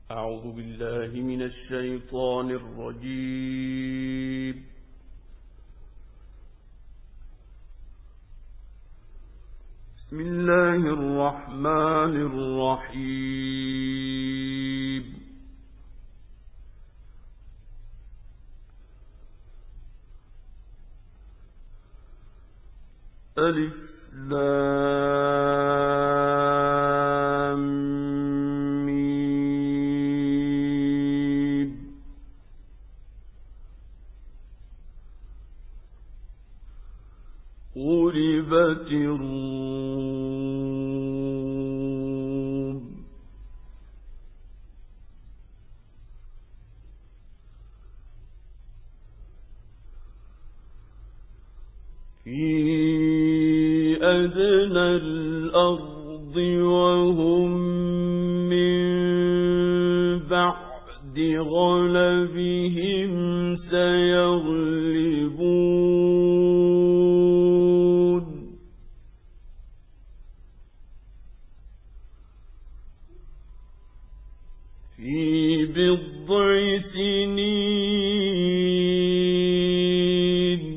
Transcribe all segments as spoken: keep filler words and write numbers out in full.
أعوذ بالله من الشيطان الرجيم. بسم الله الرحمن الرحيم. ألف لام ميم. غلبت الروم. في أدنى الأرض وهم من بعد غلبهم سيغلبون. في بضع سنين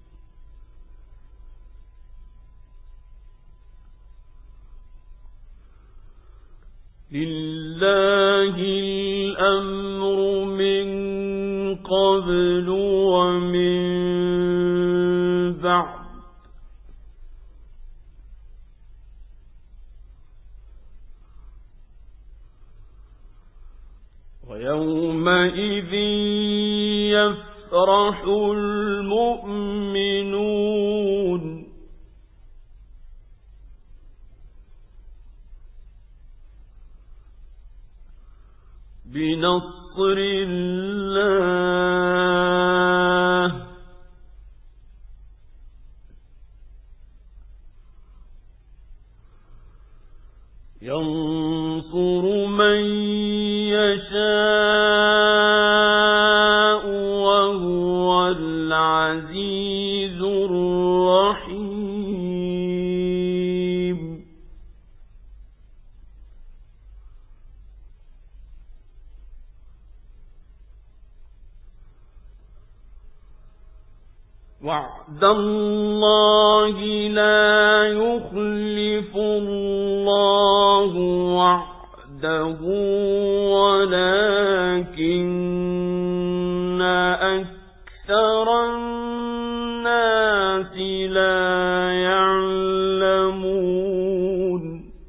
لله الأمر من قبل ومن بعد ويومئذ يفرح المؤمنون بنصر الله ينصر من يشاء وهو العزيز الرحيم. وعد الله لا يخلف الله وعده ولكن أكثر الناس لا يعلمون.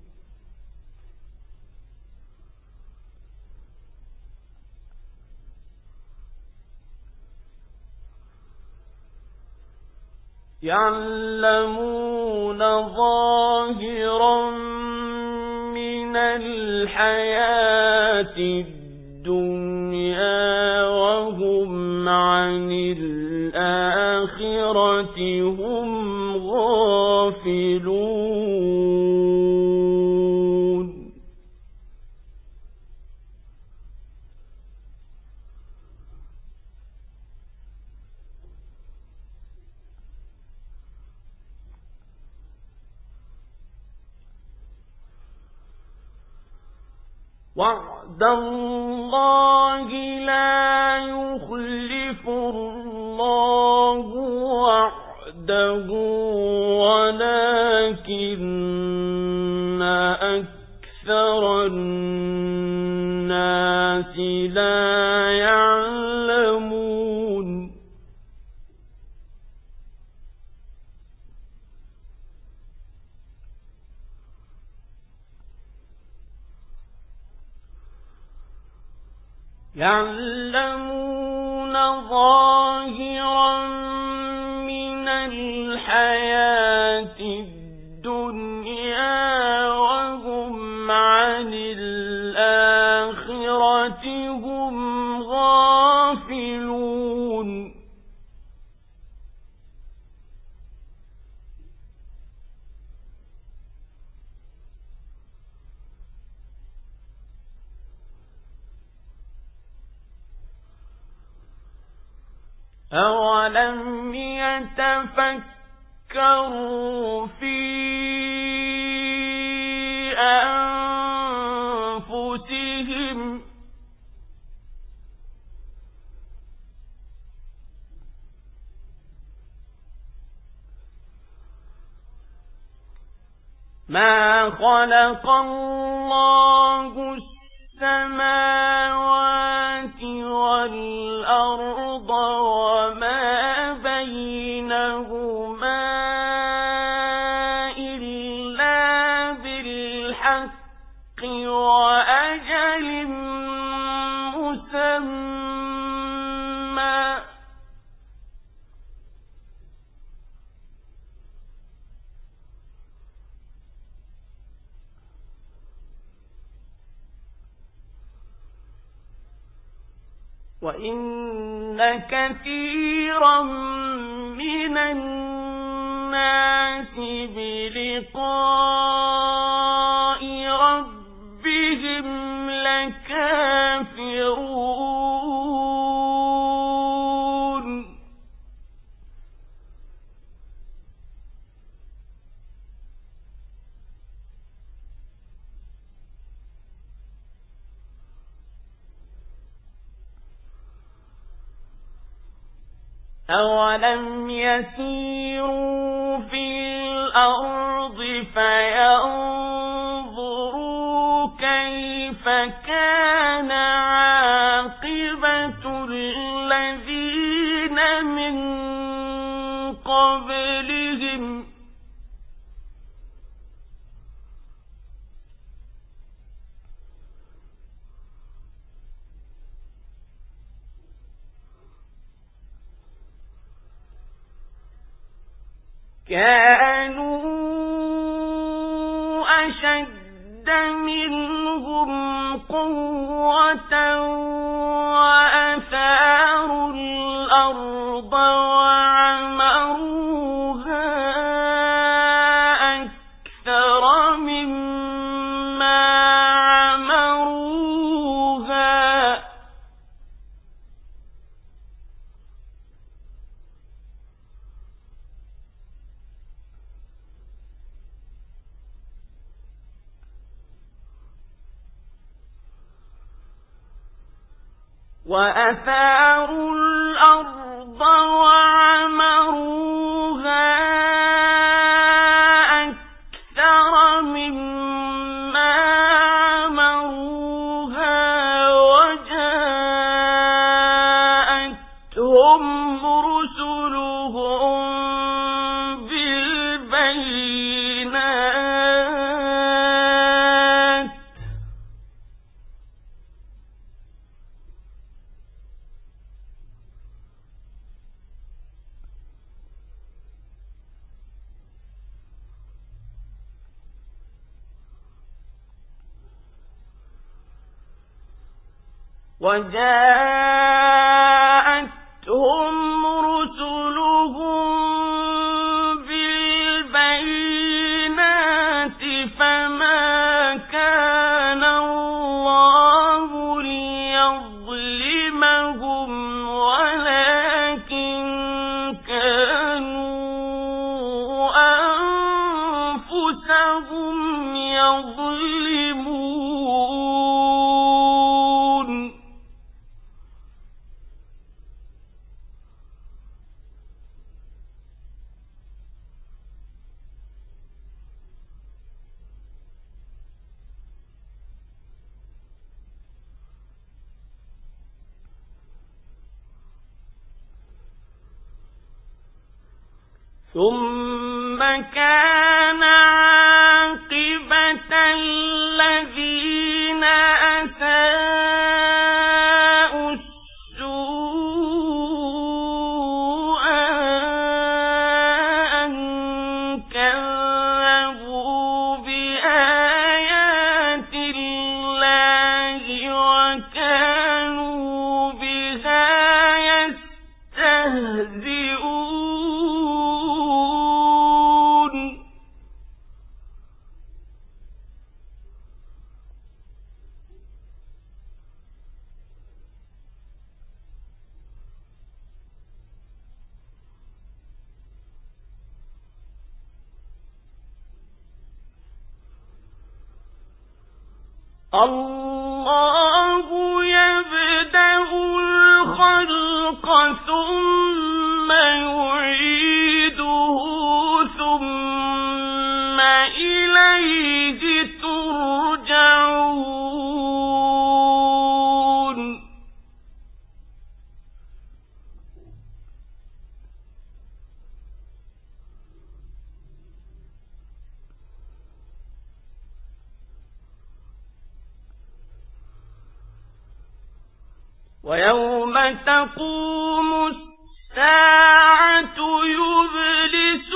يعلمون ظاهرا من الحياة الدنيا وهم عن الآخرة هم غافلون. وعد الله لا يخلف الله وعده ولكن أكثر الناس لا يعلمون. يعلمون ظاهرا من الحياة الدنيا وهم عن الآخرة هم غافلون. أولم يتفكروا في أنفسهم ما خلق الله السماوات والأرض وما بينهما إلا بالحق وأجل مسمى وَإِنَّ كَثِيرًا مِنَ النَّاسِ بِلِقَاءِ رَبِّهِمْ لَكَافِرُونَ أَوَلَمْ يَسِيرُوا فِي الْأَرْضِ فَيَنظُرُوا كَيْفَ كَانَ عَاقِبَةُ الَّذِينَ مِن قَبْلِهِمْ كانوا أشد منهم قوة وأثاروا الأرض وعمروها أكثر مما عمروها وأثاروا الأرض وعمروها أكثر مما عمروها وجاءتهم رسلهم بالبينات وجاءتهم رسلهم بالبينات فما كان الله ليظلمهم ولكن كانوا أنفسهم يظلمون ثم كان عاقبة الذين أساءوا السوء أن كذبوا بآيات الله وكانوا بها يستهزئون الله يبدأ الخلق ثم يعيده ثم إليه ويوم تقوم الساعة يبلس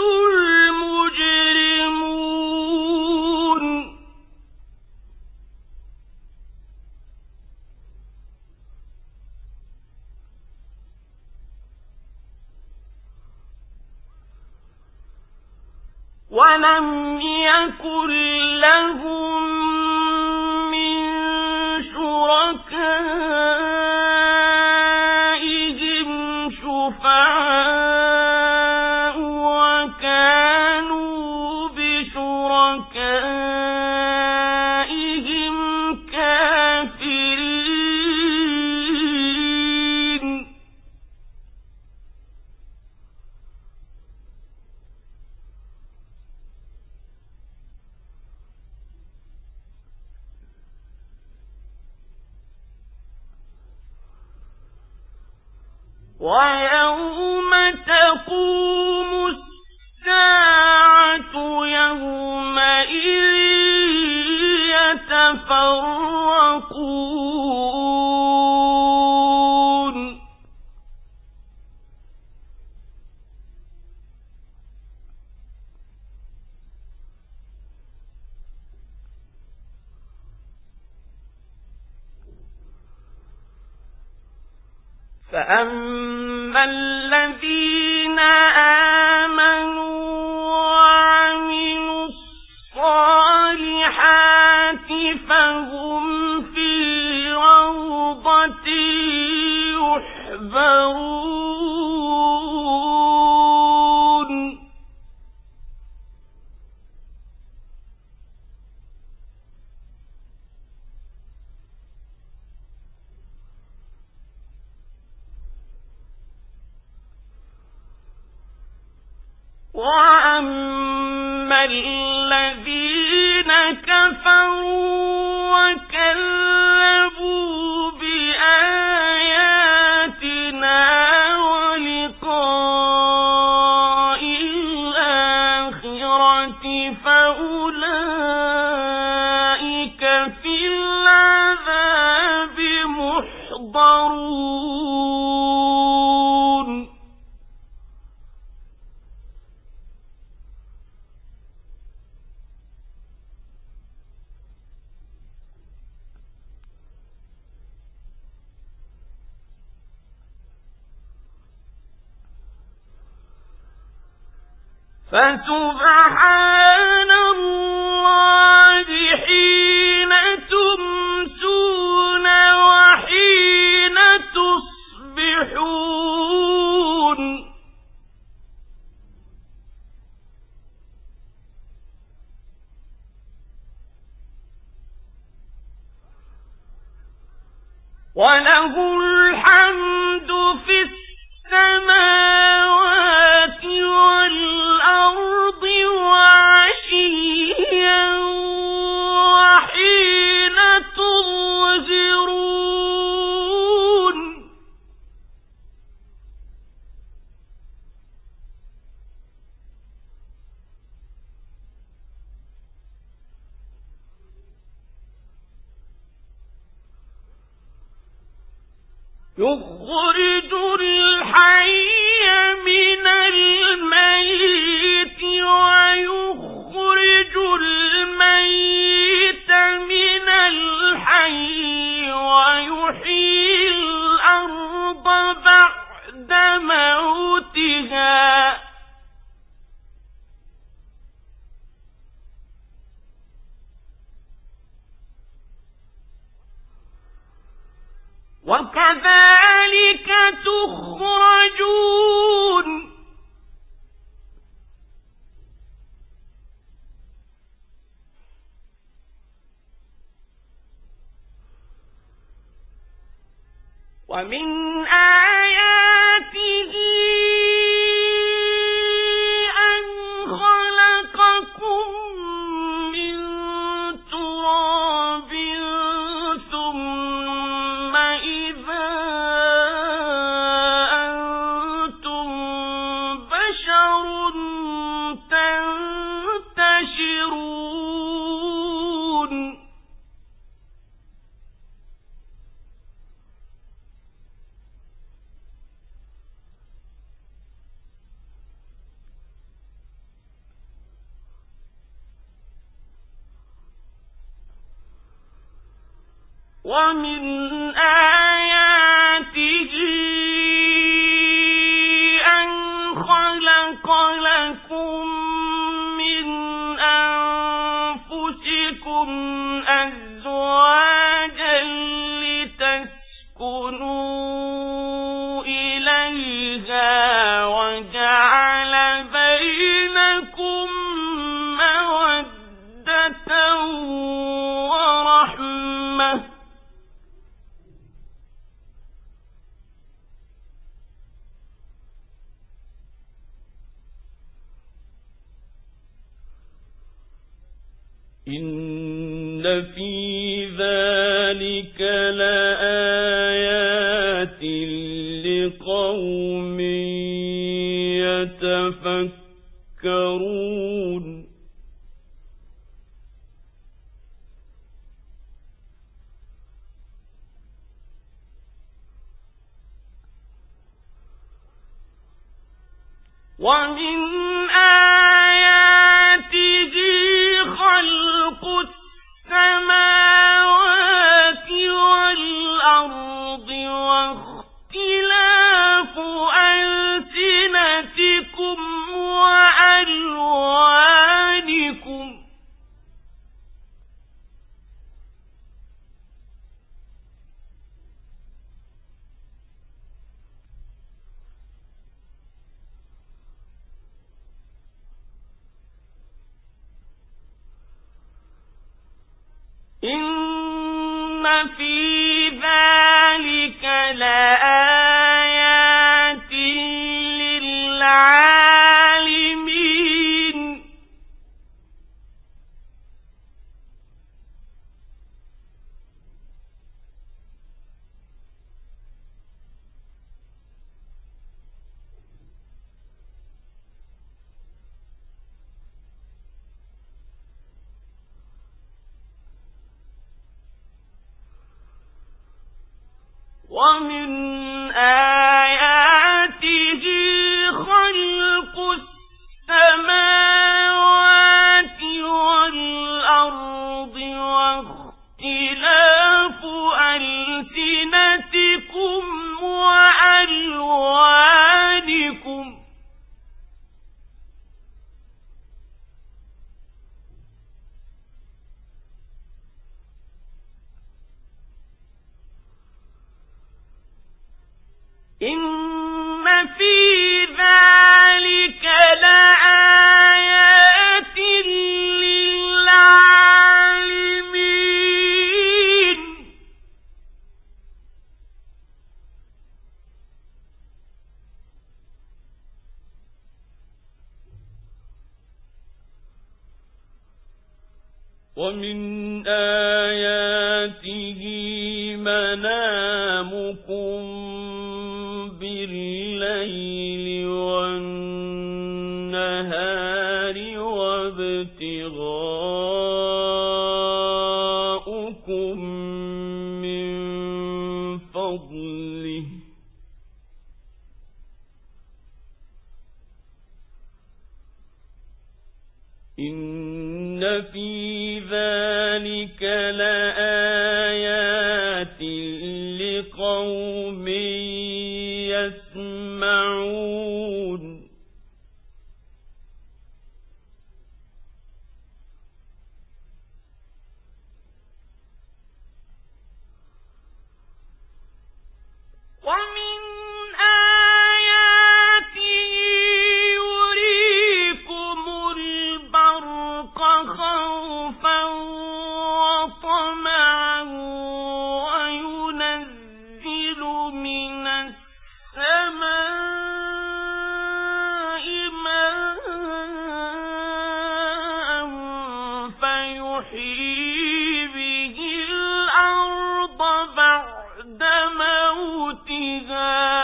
المجرمون ولم يكن لهم من شركائهم شفعاء وكانوا بشركائهم كافرين ويوم تقوم الساعة يومئذ يتفرقون فأما الذين آمنوا وعملوا الصالحات فهم في روضة يحبرون وأما الذين كفروا وكذبوا بآياتنا ولقاء الآخرة فأولئك في العذاب محضرون فسبحان الله حين تمسون وحين تصبحون وله الحمد في السماوات والأرض وعشيا وحين تظهرون يخرج الحي من الميت ويخرج الميت من الحي ويحيي الأرض بعد موتها وكذلك تخرجون ومن آياته أن خلقكم من تراب ثم إذا أنتم بشر تنتشرون ومن آياته أن خلق لكم من أنفسكم أزواجا لتسكنوا إليها وجعل بينكم مودة ورحمة إن في ذلك لآيات لقوم يتفكرون ومن آياته خلق السماوات والأرض واختلاف ألسنتكم وألوانكم إن في ذلك لآيات للعالمين ومن آياته خلق السماوات والأرض واختلاف ألسنتكم وألوانكم إن في ذلك لآيات للعالمين ومن آياته منامكم بالليل والنهار وابتغاؤكم من فضله إن في ذلك لآيات لقوم يسمعون ومن آياته يريكم البرق خوفا وطمعا وينزل من السماء ماء فيحيي به الأرض بعد موتها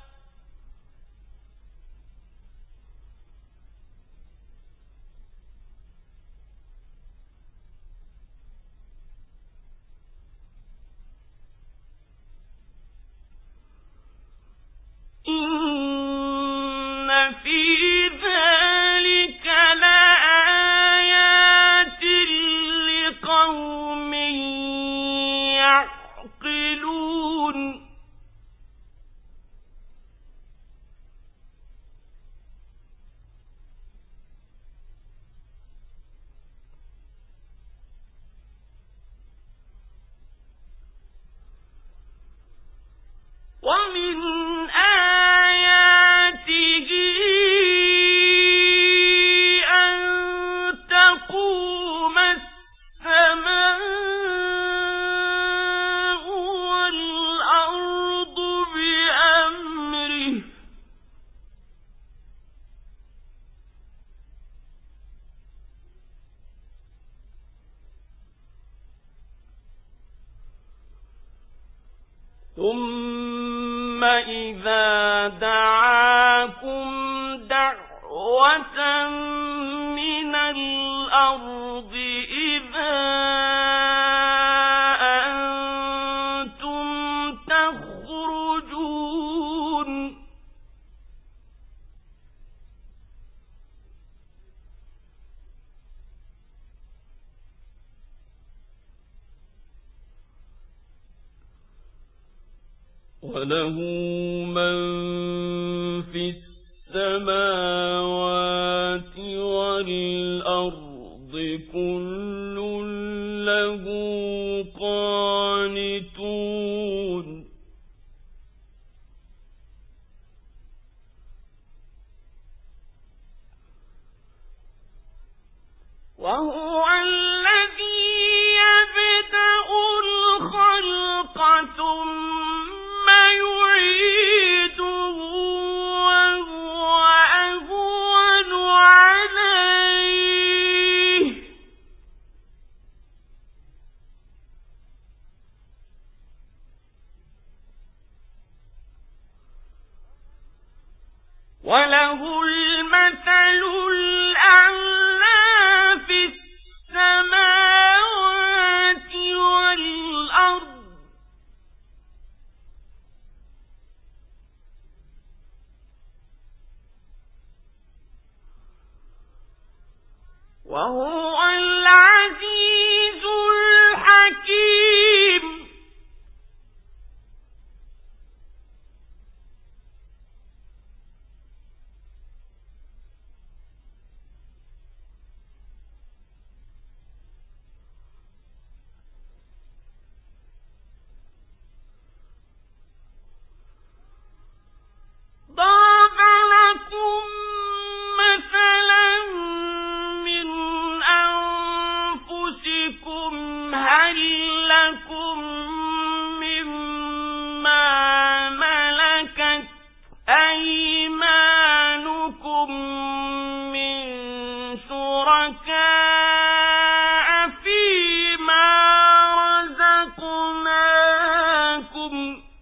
إن في ذلك لآيات لقوم يعقلون ثم إذا دعاكم دعوة من الأرض إذا أنتم تخرجون وله من في السماوات والأرض كل له قانتون وهو الذي يبدأ الخلق ثم يعيده وهو أهون عليه وله المثل الأعلى في السماوات والأرض وهو العزيز الحكيم ضرب لكم مثلا من أنفسكم هل لكم مما ملكت أيمانكم من شركاء فيما رزقناكم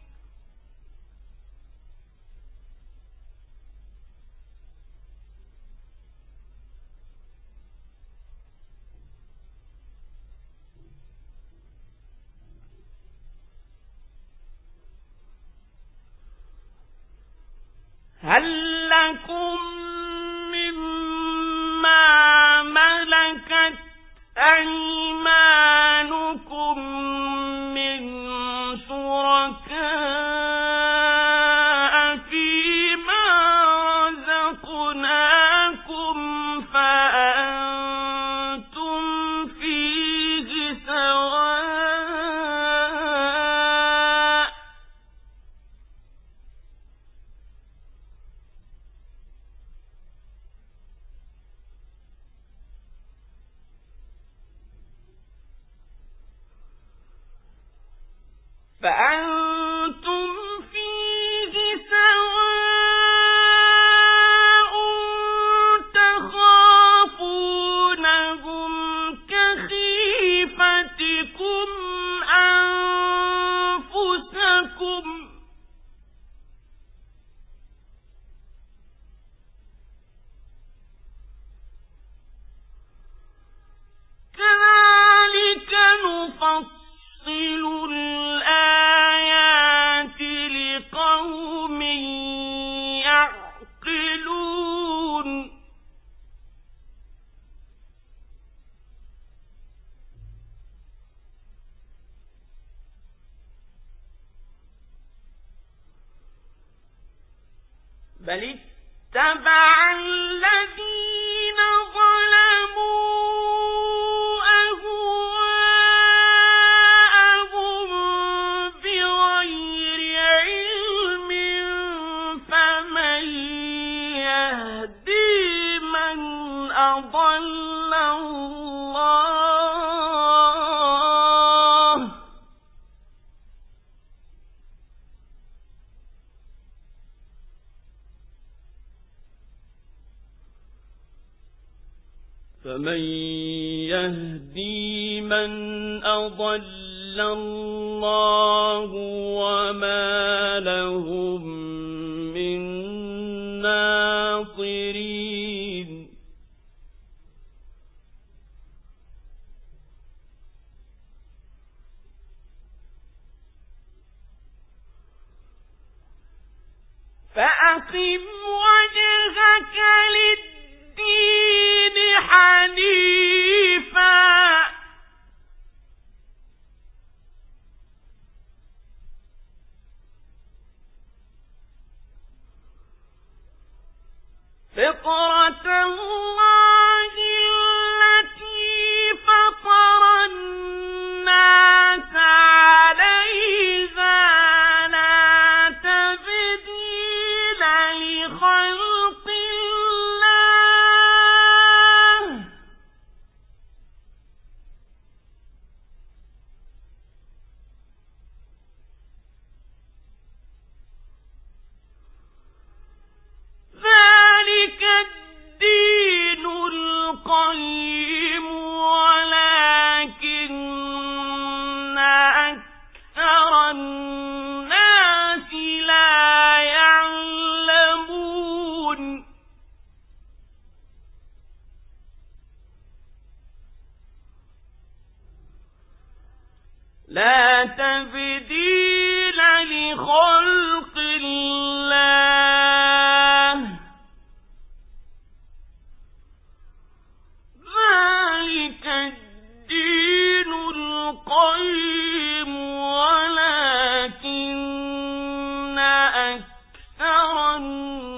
هل لكم مما ملكت أيمانكم من شركاء فيما رزقناكم فأنتم فيه سواء فأنتم فيه سواء تخافونهم كخيفتكم أنفسكم كذلك نفصل الآيات لقوم يعقلون بل اتبع الذين ظلموا أهواءهم بغير علم فمن يهدي من أضل الله فمن يهدي من أضل إلا الله وما لهم من ناصرين فأقم وجهك للدين حنيفا فطرة الله التي فطر الناس عليها لا تبديل لخلق الله ذلك الدين القيم ولكن أكثر الناس لا يعلمون لا تبديل لخلق الله ذلك الدين القيم ولكن أكثر الناس